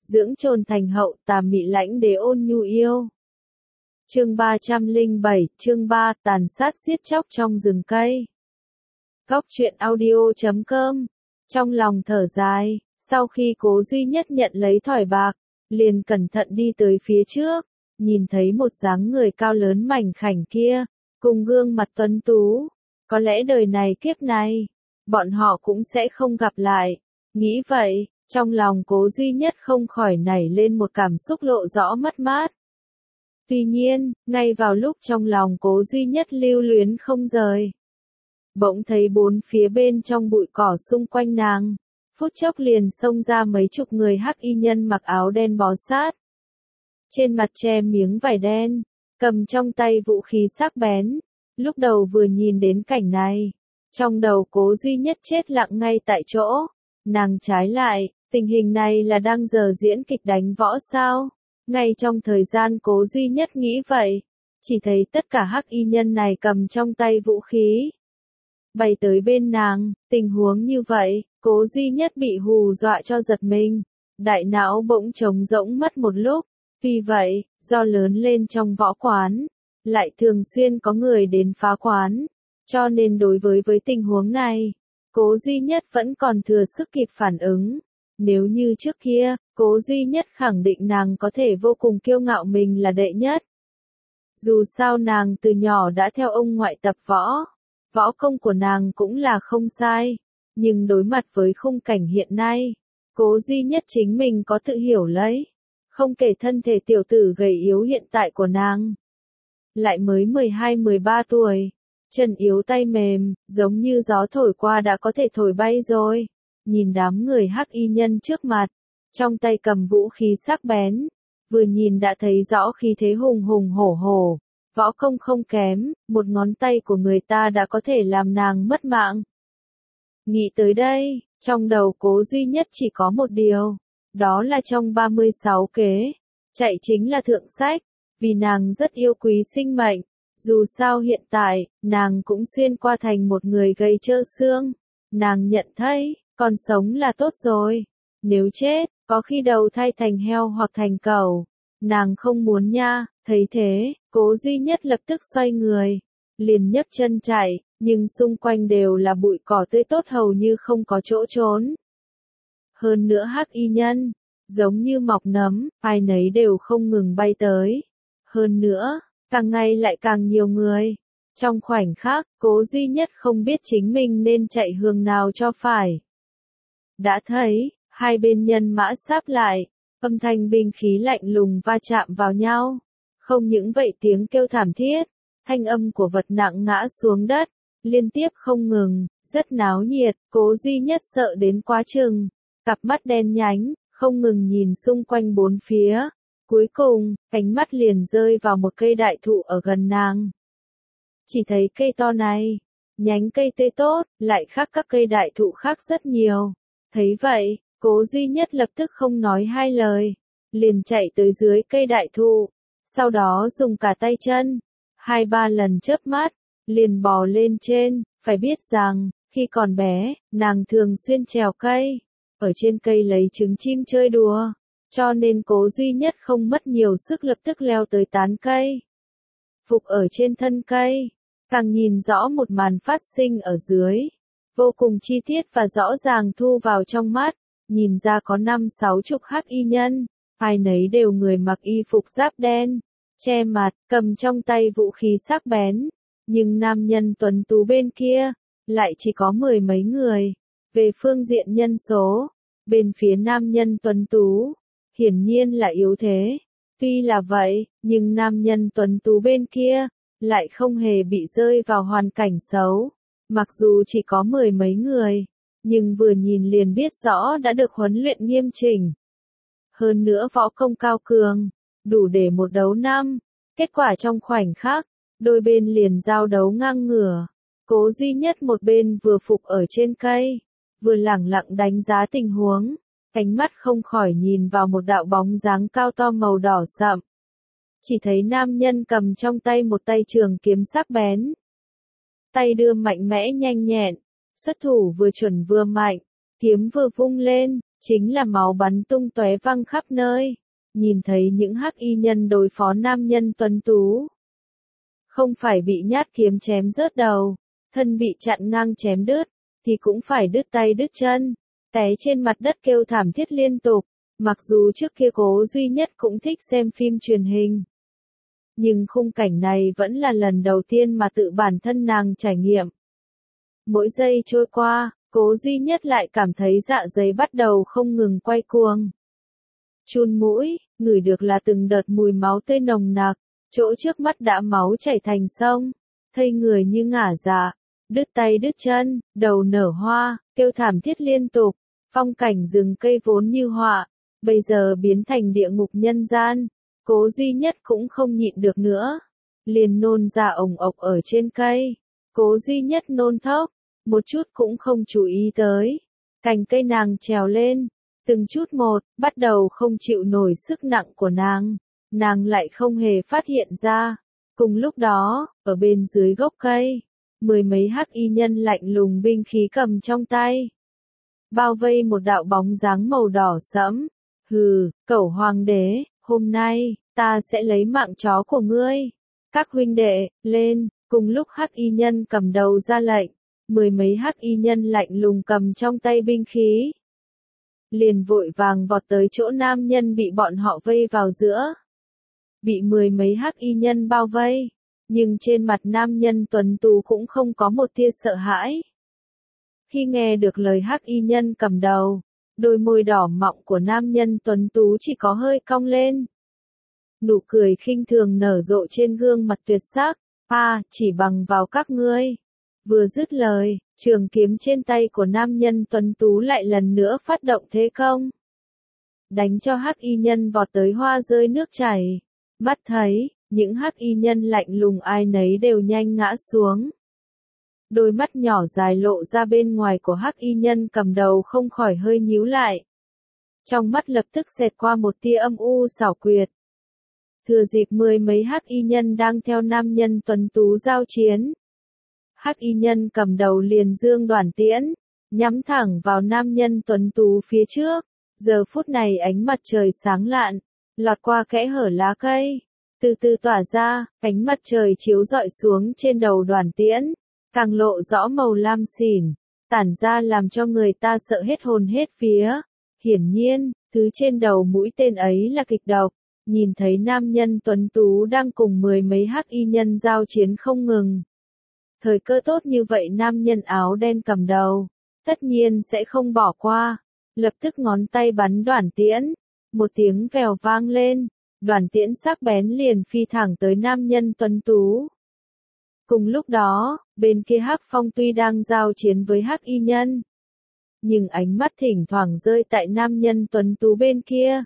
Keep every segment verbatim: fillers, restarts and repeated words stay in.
dưỡng trồn thành hậu, tà mị lãnh đế ôn nhu yêu. Chương ba trăm lẻ bảy, chương ba, tàn sát giết chóc trong rừng cây. Góc truyện audio chấm com. Trong lòng thở dài, sau khi Cố Duy Nhất nhận lấy thỏi bạc, liền cẩn thận đi tới phía trước, nhìn thấy một dáng người cao lớn mảnh khảnh kia, cùng gương mặt tuấn tú. Có lẽ đời này kiếp này, bọn họ cũng sẽ không gặp lại. Nghĩ vậy, trong lòng Cố Duy Nhất không khỏi nảy lên một cảm xúc lộ rõ mất mát. Tuy nhiên, ngay vào lúc trong lòng Cố Duy Nhất lưu luyến không rời, bỗng thấy bốn phía bên trong bụi cỏ xung quanh nàng, phút chốc liền xông ra mấy chục người hắc y nhân mặc áo đen bó sát. Trên mặt che miếng vải đen, cầm trong tay vũ khí sắc bén. Lúc đầu vừa nhìn đến cảnh này, trong đầu Cố Duy Nhất chết lặng ngay tại chỗ. Nàng trái lại, tình hình này là đang giờ diễn kịch đánh võ sao? Ngay trong thời gian Cố Duy Nhất nghĩ vậy, chỉ thấy tất cả hắc y nhân này cầm trong tay vũ khí, bay tới bên nàng. Tình huống như vậy, Cố Duy Nhất bị hù dọa cho giật mình, đại não bỗng trống rỗng mất một lúc. Vì vậy, do lớn lên trong võ quán, lại thường xuyên có người đến phá quán, cho nên đối với với tình huống này, Cố Duy Nhất vẫn còn thừa sức kịp phản ứng. Nếu như trước kia, Cố Duy Nhất khẳng định nàng có thể vô cùng kiêu ngạo mình là đệ nhất. Dù sao nàng từ nhỏ đã theo ông ngoại tập võ, võ công của nàng cũng là không sai, nhưng đối mặt với khung cảnh hiện nay, Cố Duy Nhất chính mình có tự hiểu lấy, không kể thân thể tiểu tử gầy yếu hiện tại của nàng, lại mới mười hai mười ba tuổi, chân yếu tay mềm, giống như gió thổi qua đã có thể thổi bay rồi. Nhìn đám người hắc y nhân trước mặt, trong tay cầm vũ khí sắc bén, vừa nhìn đã thấy rõ khí thế hùng hùng hổ hổ, võ công không kém, một ngón tay của người ta đã có thể làm nàng mất mạng. Nghĩ tới đây, trong đầu Cố Duy Nhất chỉ có một điều, đó là trong ba mươi sáu kế, chạy chính là thượng sách, vì nàng rất yêu quý sinh mệnh, dù sao hiện tại, nàng cũng xuyên qua thành một người gầy trơ xương, nàng nhận thấy, còn sống là tốt rồi, nếu chết, có khi đầu thai thành heo hoặc thành cẩu, nàng không muốn nha. Thấy thế, Cố Duy Nhất lập tức xoay người, liền nhấc chân chạy, nhưng xung quanh đều là bụi cỏ tươi tốt hầu như không có chỗ trốn. Hơn nữa hắc y nhân, giống như mọc nấm, ai nấy đều không ngừng bay tới. Hơn nữa, càng ngày lại càng nhiều người. Trong khoảnh khắc, Cố Duy Nhất không biết chính mình nên chạy hướng nào cho phải. Đã thấy, hai bên nhân mã sáp lại, âm thanh binh khí lạnh lùng va chạm vào nhau. Không những vậy tiếng kêu thảm thiết, thanh âm của vật nặng ngã xuống đất, liên tiếp không ngừng, rất náo nhiệt. Cố Duy Nhất sợ đến quá chừng, cặp mắt đen nhánh, không ngừng nhìn xung quanh bốn phía. Cuối cùng, ánh mắt liền rơi vào một cây đại thụ ở gần nàng. Chỉ thấy cây to này, nhánh cây tươi tốt, lại khác các cây đại thụ khác rất nhiều. Thấy vậy, Cố Duy Nhất lập tức không nói hai lời, liền chạy tới dưới cây đại thụ, sau đó dùng cả tay chân, hai ba lần chớp mắt, liền bò lên trên. Phải biết rằng, khi còn bé, nàng thường xuyên trèo cây, ở trên cây lấy trứng chim chơi đùa, cho nên Cố Duy Nhất không mất nhiều sức lập tức leo tới tán cây. Phục ở trên thân cây, càng nhìn rõ một màn phát sinh ở dưới, vô cùng chi tiết và rõ ràng thu vào trong mắt, nhìn ra có năm sáu chục hắc y nhân, ai nấy đều người mặc y phục giáp đen, che mặt, cầm trong tay vũ khí sắc bén, nhưng nam nhân tuấn tú bên kia, lại chỉ có mười mấy người. Về phương diện nhân số, bên phía nam nhân tuấn tú, hiển nhiên là yếu thế. Tuy là vậy, nhưng nam nhân tuấn tú bên kia, lại không hề bị rơi vào hoàn cảnh xấu. Mặc dù chỉ có mười mấy người, nhưng vừa nhìn liền biết rõ đã được huấn luyện nghiêm chỉnh. Hơn nữa võ công cao cường, đủ để một đấu năm. Kết quả trong khoảnh khắc, đôi bên liền giao đấu ngang ngửa. Cố Duy Nhất một bên vừa phục ở trên cây, vừa lẳng lặng đánh giá tình huống, ánh mắt không khỏi nhìn vào một đạo bóng dáng cao to màu đỏ sậm. Chỉ thấy nam nhân cầm trong tay một tay trường kiếm sắc bén. Tay đưa mạnh mẽ nhanh nhẹn, xuất thủ vừa chuẩn vừa mạnh, kiếm vừa vung lên, chính là máu bắn tung tóe văng khắp nơi. Nhìn thấy những hắc y nhân đối phó nam nhân tuấn tú. Không phải bị nhát kiếm chém rớt đầu, thân bị chặn ngang chém đứt, thì cũng phải đứt tay đứt chân, té trên mặt đất kêu thảm thiết liên tục. Mặc dù trước kia Cố Duy Nhất cũng thích xem phim truyền hình. Nhưng khung cảnh này vẫn là lần đầu tiên mà tự bản thân nàng trải nghiệm. Mỗi giây trôi qua, Cố Duy Nhất lại cảm thấy dạ dày bắt đầu không ngừng quay cuồng. Chun mũi, ngửi được là từng đợt mùi máu tươi nồng nặc, chỗ trước mắt đã máu chảy thành sông, thây người như ngả dạ, đứt tay đứt chân, đầu nở hoa, kêu thảm thiết liên tục, phong cảnh rừng cây vốn như họa, bây giờ biến thành địa ngục nhân gian. Cố Duy Nhất cũng không nhịn được nữa, liền nôn ra ồng ộc ở trên cây. Cố Duy Nhất nôn thốc, một chút cũng không chú ý tới. Cành cây nàng trèo lên, từng chút một, bắt đầu không chịu nổi sức nặng của nàng. Nàng lại không hề phát hiện ra. Cùng lúc đó, ở bên dưới gốc cây, mười mấy hắc y nhân lạnh lùng binh khí cầm trong tay. Bao vây một đạo bóng dáng màu đỏ sẫm. Hừ, cẩu hoàng đế, hôm nay, ta sẽ lấy mạng chó của ngươi. Các huynh đệ, lên, cùng lúc hắc y nhân cầm đầu ra lệnh. Mười mấy hắc y nhân lạnh lùng cầm trong tay binh khí. Liền vội vàng vọt tới chỗ nam nhân bị bọn họ vây vào giữa. Bị mười mấy hắc y nhân bao vây, nhưng trên mặt nam nhân tuấn tú cũng không có một tia sợ hãi. Khi nghe được lời hắc y nhân cầm đầu, đôi môi đỏ mọng của nam nhân tuấn tú chỉ có hơi cong lên. Nụ cười khinh thường nở rộ trên gương mặt tuyệt sắc, "A, chỉ bằng vào các ngươi." Vừa dứt lời, trường kiếm trên tay của nam nhân tuấn tú lại lần nữa phát động thế công. Đánh cho hắc y nhân vọt tới hoa rơi nước chảy. Mắt thấy, những hắc y nhân lạnh lùng ai nấy đều nhanh ngã xuống. Đôi mắt nhỏ dài lộ ra bên ngoài của hắc y nhân cầm đầu không khỏi hơi nhíu lại. Trong mắt lập tức xẹt qua một tia âm u xảo quyệt. Thừa dịp mười mấy hắc y nhân đang theo nam nhân tuấn tú giao chiến. Hắc y nhân cầm đầu liền dương đoản tiễn, nhắm thẳng vào nam nhân tuấn tú phía trước. Giờ phút này ánh mặt trời sáng lạn, lọt qua kẽ hở lá cây, từ từ tỏa ra, ánh mặt trời chiếu rọi xuống trên đầu đoản tiễn, càng lộ rõ màu lam xỉn, tản ra làm cho người ta sợ hết hồn hết vía. Hiển nhiên, thứ trên đầu mũi tên ấy là kịch độc. Nhìn thấy nam nhân tuấn tú đang cùng mười mấy hắc y nhân giao chiến không ngừng. Thời cơ tốt như vậy nam nhân áo đen cầm đầu, tất nhiên sẽ không bỏ qua. Lập tức ngón tay bắn đoản tiễn, một tiếng vèo vang lên, đoản tiễn sắc bén liền phi thẳng tới nam nhân tuấn tú. Cùng lúc đó, bên kia Hắc Phong tuy đang giao chiến với hắc y nhân, nhưng ánh mắt thỉnh thoảng rơi tại nam nhân tuấn tú bên kia.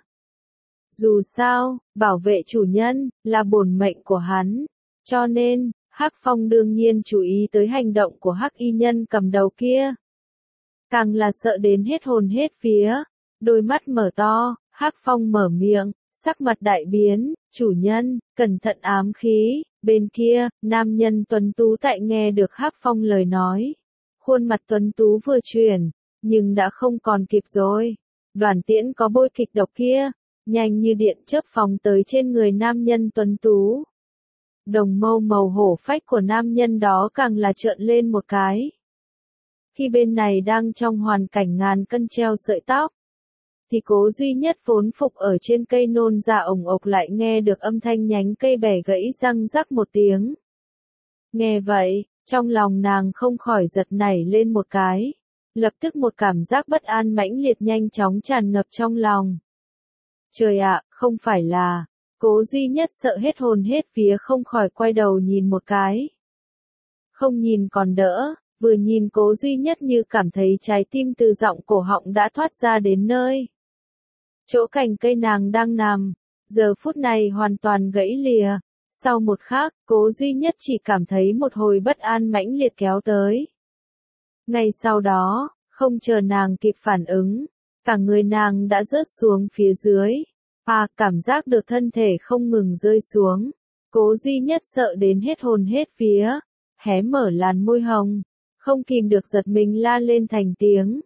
Dù sao, bảo vệ chủ nhân, là bổn mệnh của hắn, cho nên, Hắc Phong đương nhiên chú ý tới hành động của hắc y nhân cầm đầu kia. Càng là sợ đến hết hồn hết vía, đôi mắt mở to, Hắc Phong mở miệng, sắc mặt đại biến, "Chủ nhân, cẩn thận ám khí." Bên kia, nam nhân tuấn tú tại nghe được Hắc Phong lời nói. Khuôn mặt tuấn tú vừa chuyển, nhưng đã không còn kịp rồi. Đoản tiễn có bôi kịch độc kia, nhanh như điện chớp phóng tới trên người nam nhân tuấn tú. Đồng mâu màu hổ phách của nam nhân đó càng là trợn lên một cái. Khi bên này đang trong hoàn cảnh ngàn cân treo sợi tóc, thì Cố Duy Nhất vốn phục ở trên cây nôn ra ồng ộc lại nghe được âm thanh nhánh cây bẻ gãy răng rắc một tiếng. Nghe vậy, trong lòng nàng không khỏi giật nảy lên một cái. Lập tức một cảm giác bất an mãnh liệt nhanh chóng tràn ngập trong lòng. Trời ạ, không phải là... Cố Duy Nhất sợ hết hồn hết vía không khỏi quay đầu nhìn một cái. Không nhìn còn đỡ, vừa nhìn Cố Duy Nhất như cảm thấy trái tim từ giọng cổ họng đã thoát ra đến nơi. Chỗ cành cây nàng đang nằm, giờ phút này hoàn toàn gãy lìa. Sau một khắc, Cố Duy Nhất chỉ cảm thấy một hồi bất an mãnh liệt kéo tới. Ngay sau đó, không chờ nàng kịp phản ứng, cả người nàng đã rớt xuống phía dưới. À, cảm giác được thân thể không ngừng rơi xuống. Cố Duy Nhất sợ đến hết hồn hết vía, hé mở làn môi hồng, không kìm được giật mình la lên thành tiếng.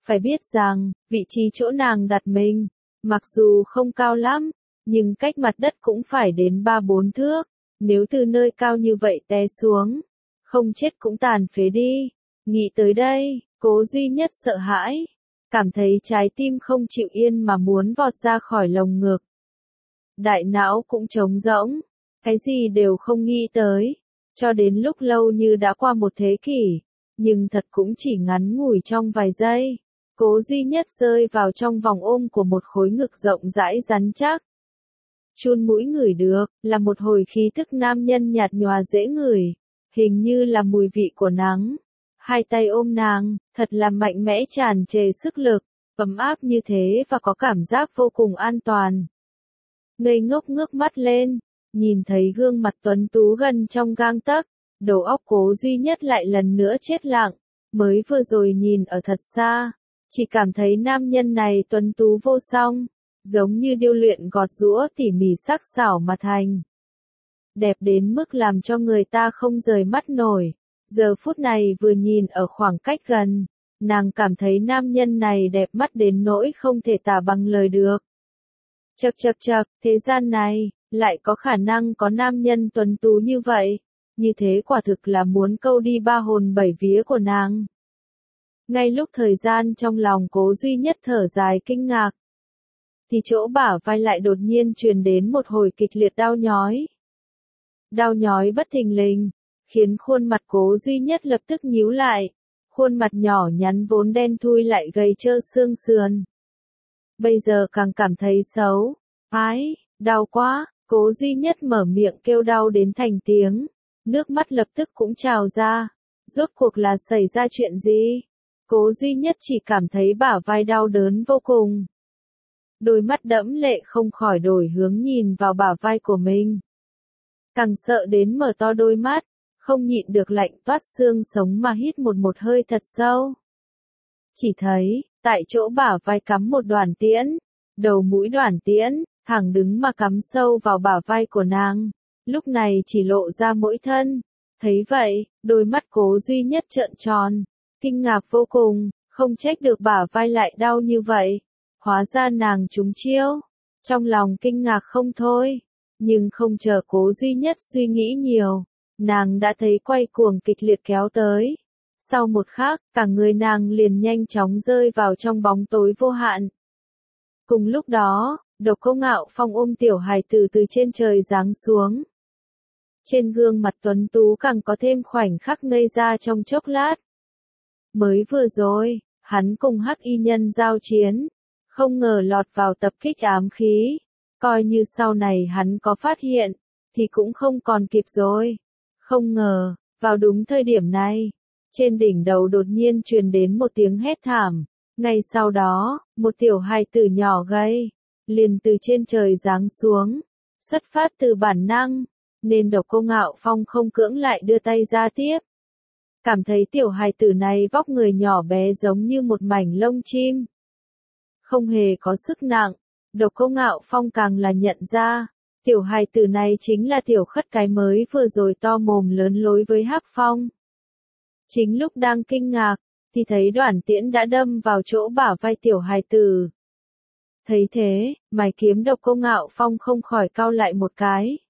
Phải biết rằng, vị trí chỗ nàng đặt mình, mặc dù không cao lắm, nhưng cách mặt đất cũng phải đến ba bốn thước, nếu từ nơi cao như vậy té xuống, không chết cũng tàn phế đi. Nghĩ tới đây, Cố Duy Nhất sợ hãi, cảm thấy trái tim không chịu yên mà muốn vọt ra khỏi lồng ngực. Đại não cũng trống rỗng, cái gì đều không nghĩ tới, cho đến lúc lâu như đã qua một thế kỷ, nhưng thật cũng chỉ ngắn ngủi trong vài giây. Cố Duy Nhất rơi vào trong vòng ôm của một khối ngực rộng rãi rắn chắc. Chun mũi ngửi được, là một hồi khí thức nam nhân nhạt nhòa dễ ngửi, hình như là mùi vị của nắng. Hai tay ôm nàng, thật là mạnh mẽ tràn trề sức lực, ấm áp như thế và có cảm giác vô cùng an toàn. Ngây ngốc ngước mắt lên, nhìn thấy gương mặt tuấn tú gần trong gang tấc, đầu óc Cố Duy Nhất lại lần nữa chết lặng, mới vừa rồi nhìn ở thật xa, chỉ cảm thấy nam nhân này tuấn tú vô song, giống như điêu luyện gọt giũa tỉ mỉ sắc sảo mà thành. Đẹp đến mức làm cho người ta không rời mắt nổi. Giờ phút này vừa nhìn ở khoảng cách gần, nàng cảm thấy nam nhân này đẹp mắt đến nỗi không thể tả bằng lời được. Chậc chậc chậc, thế gian này, lại có khả năng có nam nhân tuấn tú như vậy, như thế quả thực là muốn câu đi ba hồn bảy vía của nàng. Ngay lúc thời gian trong lòng Cố Duy Nhất thở dài kinh ngạc, thì chỗ bả vai lại đột nhiên truyền đến một hồi kịch liệt đau nhói. Đau nhói bất thình lình, khiến khuôn mặt Cố Duy Nhất lập tức nhíu lại, khuôn mặt nhỏ nhắn vốn đen thui lại gầy trơ xương sườn. Bây giờ càng cảm thấy xấu, ái, đau quá, Cố Duy Nhất mở miệng kêu đau đến thành tiếng, nước mắt lập tức cũng trào ra, rốt cuộc là xảy ra chuyện gì? Cố Duy Nhất chỉ cảm thấy bả vai đau đớn vô cùng. Đôi mắt đẫm lệ không khỏi đổi hướng nhìn vào bả vai của mình. Càng sợ đến mở to đôi mắt, không nhịn được lạnh toát xương sống mà hít một một hơi thật sâu. Chỉ thấy, tại chỗ bả vai cắm một đoàn tiễn, đầu mũi đoàn tiễn, thẳng đứng mà cắm sâu vào bả vai của nàng, lúc này chỉ lộ ra mỗi thân. Thấy vậy, đôi mắt Cố Duy Nhất trợn tròn, kinh ngạc vô cùng, không trách được bả vai lại đau như vậy. Hóa ra nàng trúng chiêu, trong lòng kinh ngạc không thôi, nhưng không chờ Cố Duy Nhất suy nghĩ nhiều, nàng đã thấy quay cuồng kịch liệt kéo tới. Sau một khắc, cả người nàng liền nhanh chóng rơi vào trong bóng tối vô hạn. Cùng lúc đó, Độc Cô Ngạo Phong ôm tiểu hài tử từ trên trời giáng xuống. Trên gương mặt tuấn tú càng có thêm khoảnh khắc ngây ra trong chốc lát. Mới vừa rồi, hắn cùng Hắc Y Nhân giao chiến, không ngờ lọt vào tập kích ám khí, coi như sau này hắn có phát hiện, thì cũng không còn kịp rồi. Không ngờ, vào đúng thời điểm này, trên đỉnh đầu đột nhiên truyền đến một tiếng hét thảm, ngay sau đó, một tiểu hài tử nhỏ gầy, liền từ trên trời giáng xuống, xuất phát từ bản năng, nên Độc Cô Ngạo Phong không cưỡng lại đưa tay ra tiếp. Cảm thấy tiểu hài tử này vóc người nhỏ bé giống như một mảnh lông chim, không hề có sức nặng, Độc Cô Ngạo Phong càng là nhận ra, tiểu hài tử này chính là tiểu khất cái mới vừa rồi to mồm lớn lối với Hắc Phong. Chính lúc đang kinh ngạc, thì thấy đoàn tiễn đã đâm vào chỗ bả vai tiểu hài tử. Thấy thế, mày kiếm Độc Cô Ngạo Phong không khỏi cau lại một cái.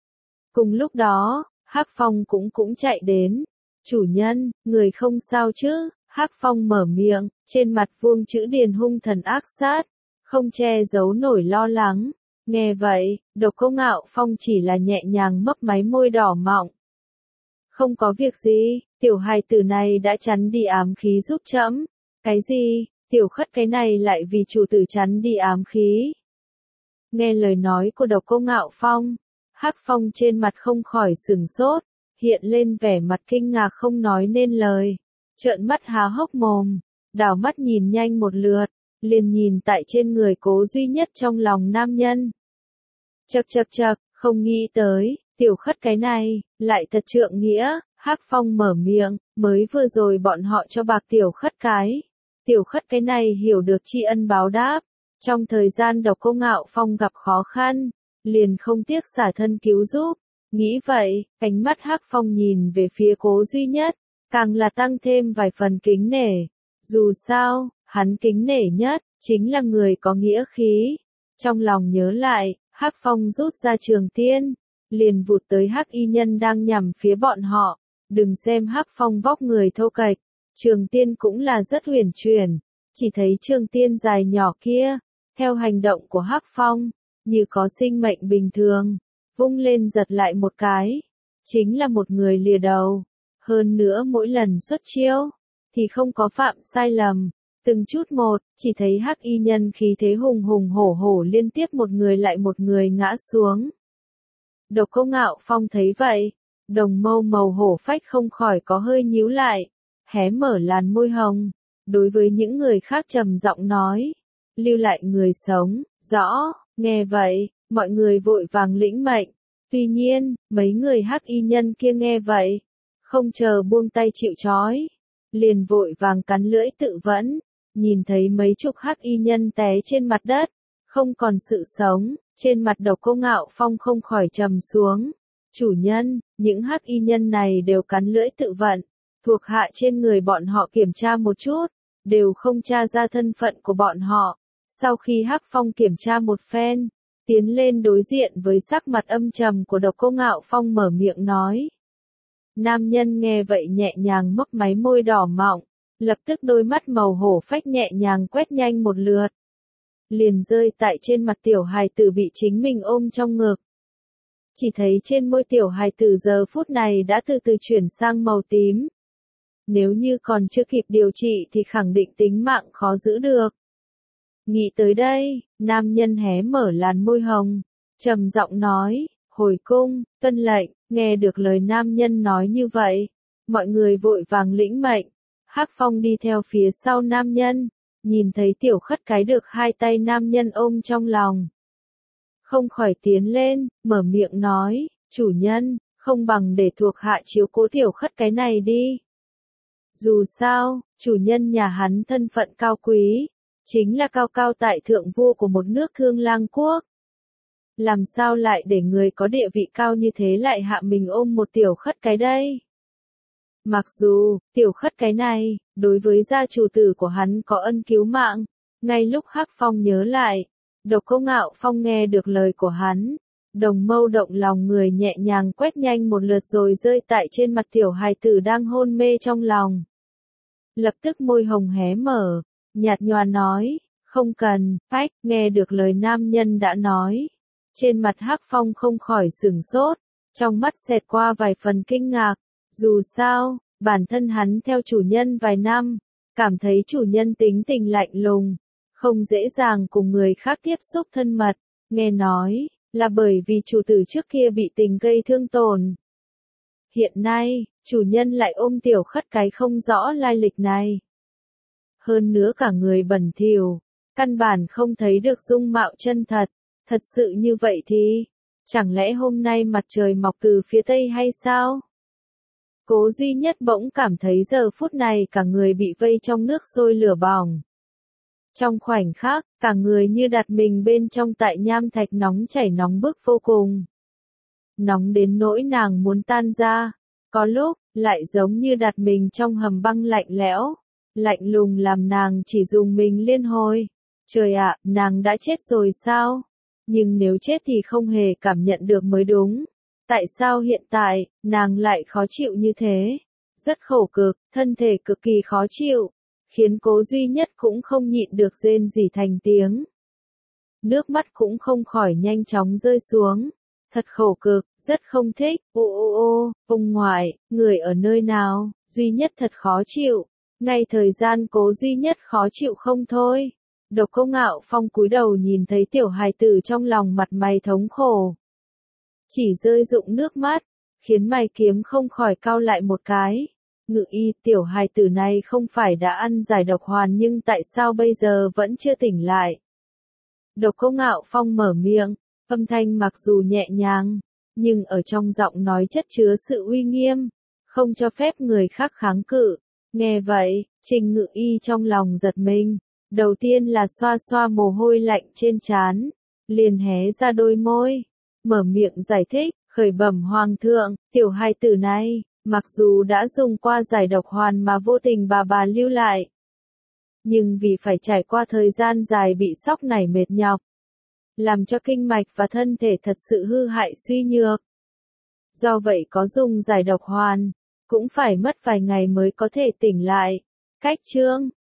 Cùng lúc đó, Hắc Phong cũng cũng chạy đến. Chủ nhân, người không sao chứ? Hắc Phong mở miệng, trên mặt vuông chữ điền hung thần ác sát, không che giấu nổi lo lắng. Nghe vậy, Độc Cô Ngạo Phong chỉ là nhẹ nhàng mấp máy môi đỏ mọng. Không có việc gì, tiểu hài tử này đã chắn đi ám khí giúp trẫm. Cái gì, tiểu khất cái này lại vì chủ tử chắn đi ám khí. Nghe lời nói của Độc Cô Ngạo Phong, Hắc Phong trên mặt không khỏi sửng sốt, hiện lên vẻ mặt kinh ngạc không nói nên lời, trợn mắt há hốc mồm, đảo mắt nhìn nhanh một lượt, liền nhìn tại trên người Cố Duy Nhất trong lòng nam nhân. Chậc chậc chậc, không nghĩ tới, tiểu khất cái này, lại thật trượng nghĩa. Hắc Phong mở miệng, mới vừa rồi bọn họ cho bạc tiểu khất cái. Tiểu khất cái này hiểu được tri ân báo đáp, trong thời gian Độc Cô Ngạo Phong gặp khó khăn, liền không tiếc xả thân cứu giúp. Nghĩ vậy, ánh mắt Hắc Phong nhìn về phía Cố Duy Nhất, càng là tăng thêm vài phần kính nể. Dù sao, hắn kính nể nhất, chính là người có nghĩa khí. Trong lòng nhớ lại, Hắc Phong rút ra trường tiên, liền vụt tới Hắc y nhân đang nhằm phía bọn họ. Đừng xem Hắc Phong vóc người thô kệch, trường tiên cũng là rất huyền chuyển, chỉ thấy trường tiên dài nhỏ kia, theo hành động của Hắc Phong, như có sinh mệnh bình thường, vung lên giật lại một cái, chính là một người lìa đầu. Hơn nữa mỗi lần xuất chiêu, thì không có phạm sai lầm, từng chút một, chỉ thấy Hắc y nhân khí thế hùng hùng hổ hổ liên tiếp một người lại một người ngã xuống. Độc Cô Ngạo Phong thấy vậy, đồng mâu màu hổ phách không khỏi có hơi nhíu lại, hé mở làn môi hồng, đối với những người khác trầm giọng nói, lưu lại người sống, rõ, nghe vậy, mọi người vội vàng lĩnh mệnh. Tuy nhiên, mấy người Hắc y nhân kia nghe vậy, không chờ buông tay chịu trói, liền vội vàng cắn lưỡi tự vẫn, nhìn thấy mấy chục Hắc y nhân té trên mặt đất, không còn sự sống, trên mặt Độc Cô Ngạo Phong không khỏi trầm xuống. Chủ nhân, những Hắc y nhân này đều cắn lưỡi tự vận, thuộc hạ trên người bọn họ kiểm tra một chút, đều không tra ra thân phận của bọn họ. Sau khi Hắc Phong kiểm tra một phen, tiến lên đối diện với sắc mặt âm trầm của Độc Cô Ngạo Phong mở miệng nói. Nam nhân nghe vậy nhẹ nhàng mấp máy môi đỏ mọng, lập tức đôi mắt màu hổ phách nhẹ nhàng quét nhanh một lượt, liền rơi tại trên mặt tiểu hài tử bị chính mình ôm trong ngực. Chỉ thấy trên môi tiểu hài tử giờ phút này đã từ từ chuyển sang màu tím. Nếu như còn chưa kịp điều trị thì khẳng định tính mạng khó giữ được. Nghĩ tới đây, nam nhân hé mở làn môi hồng, trầm giọng nói, hồi cung, tuân lệnh. Nghe được lời nam nhân nói như vậy, mọi người vội vàng lĩnh mệnh. Hắc Phong đi theo phía sau nam nhân, nhìn thấy tiểu khất cái được hai tay nam nhân ôm trong lòng, không khỏi tiến lên, mở miệng nói, chủ nhân, không bằng để thuộc hạ chiếu cố tiểu khất cái này đi. Dù sao, chủ nhân nhà hắn thân phận cao quý, chính là cao cao tại thượng vua của một nước Thương Lang quốc. Làm sao lại để người có địa vị cao như thế lại hạ mình ôm một tiểu khất cái đây? Mặc dù, tiểu khất cái này, đối với gia chủ tử của hắn có ân cứu mạng, ngay lúc Hắc Phong nhớ lại, Độc Cô Ngạo Phong nghe được lời của hắn, đồng mâu động lòng người nhẹ nhàng quét nhanh một lượt rồi rơi tại trên mặt tiểu hài tử đang hôn mê trong lòng. Lập tức môi hồng hé mở, nhạt nhòa nói, không cần, phách, nghe được lời nam nhân đã nói. Trên mặt Hắc Phong không khỏi sửng sốt, trong mắt xẹt qua vài phần kinh ngạc, dù sao, bản thân hắn theo chủ nhân vài năm, cảm thấy chủ nhân tính tình lạnh lùng, không dễ dàng cùng người khác tiếp xúc thân mật, nghe nói, là bởi vì chủ tử trước kia bị tình gây thương tổn. Hiện nay, chủ nhân lại ôm tiểu khất cái không rõ lai lịch này. Hơn nữa cả người bẩn thỉu, căn bản không thấy được dung mạo chân thật. Thật sự như vậy thì, chẳng lẽ hôm nay mặt trời mọc từ phía tây hay sao? Cố Duy Nhất bỗng cảm thấy giờ phút này cả người bị vây trong nước sôi lửa bỏng. Trong khoảnh khắc, cả người như đặt mình bên trong tại nham thạch nóng chảy nóng bức vô cùng. Nóng đến nỗi nàng muốn tan ra, có lúc, lại giống như đặt mình trong hầm băng lạnh lẽo, lạnh lùng làm nàng chỉ dùng mình liên hồi. Trời ạ, nàng đã chết rồi sao? Nhưng nếu chết thì không hề cảm nhận được mới đúng. Tại sao hiện tại, nàng lại khó chịu như thế? Rất khổ cực, thân thể cực kỳ khó chịu, khiến Cố Duy Nhất cũng không nhịn được rên rỉ thành tiếng. Nước mắt cũng không khỏi nhanh chóng rơi xuống. Thật khổ cực, rất không thích, ô ô ô, ông ngoại, người ở nơi nào, Duy Nhất thật khó chịu. Ngay thời gian Cố Duy Nhất khó chịu không thôi. Độc Cô Ngạo Phong cúi đầu nhìn thấy tiểu hài tử trong lòng mặt mày thống khổ, chỉ rơi rụng nước mắt, khiến mày kiếm không khỏi cau lại một cái. Ngự y, tiểu hài tử này không phải đã ăn giải độc hoàn nhưng tại sao bây giờ vẫn chưa tỉnh lại? Độc Cô Ngạo Phong mở miệng, âm thanh mặc dù nhẹ nhàng, nhưng ở trong giọng nói chất chứa sự uy nghiêm, không cho phép người khác kháng cự. Nghe vậy, Trình Ngự y trong lòng giật mình. Đầu tiên là xoa xoa mồ hôi lạnh trên trán, liền hé ra đôi môi, mở miệng giải thích, khởi bẩm hoàng thượng, tiểu hài tử này, mặc dù đã dùng qua giải độc hoàn mà vô tình bà bà lưu lại, Nhưng vì phải trải qua thời gian dài bị sóc này mệt nhọc, làm cho kinh mạch và thân thể thật sự hư hại suy nhược. Do vậy có dùng giải độc hoàn, cũng phải mất vài ngày mới có thể tỉnh lại. Cách chương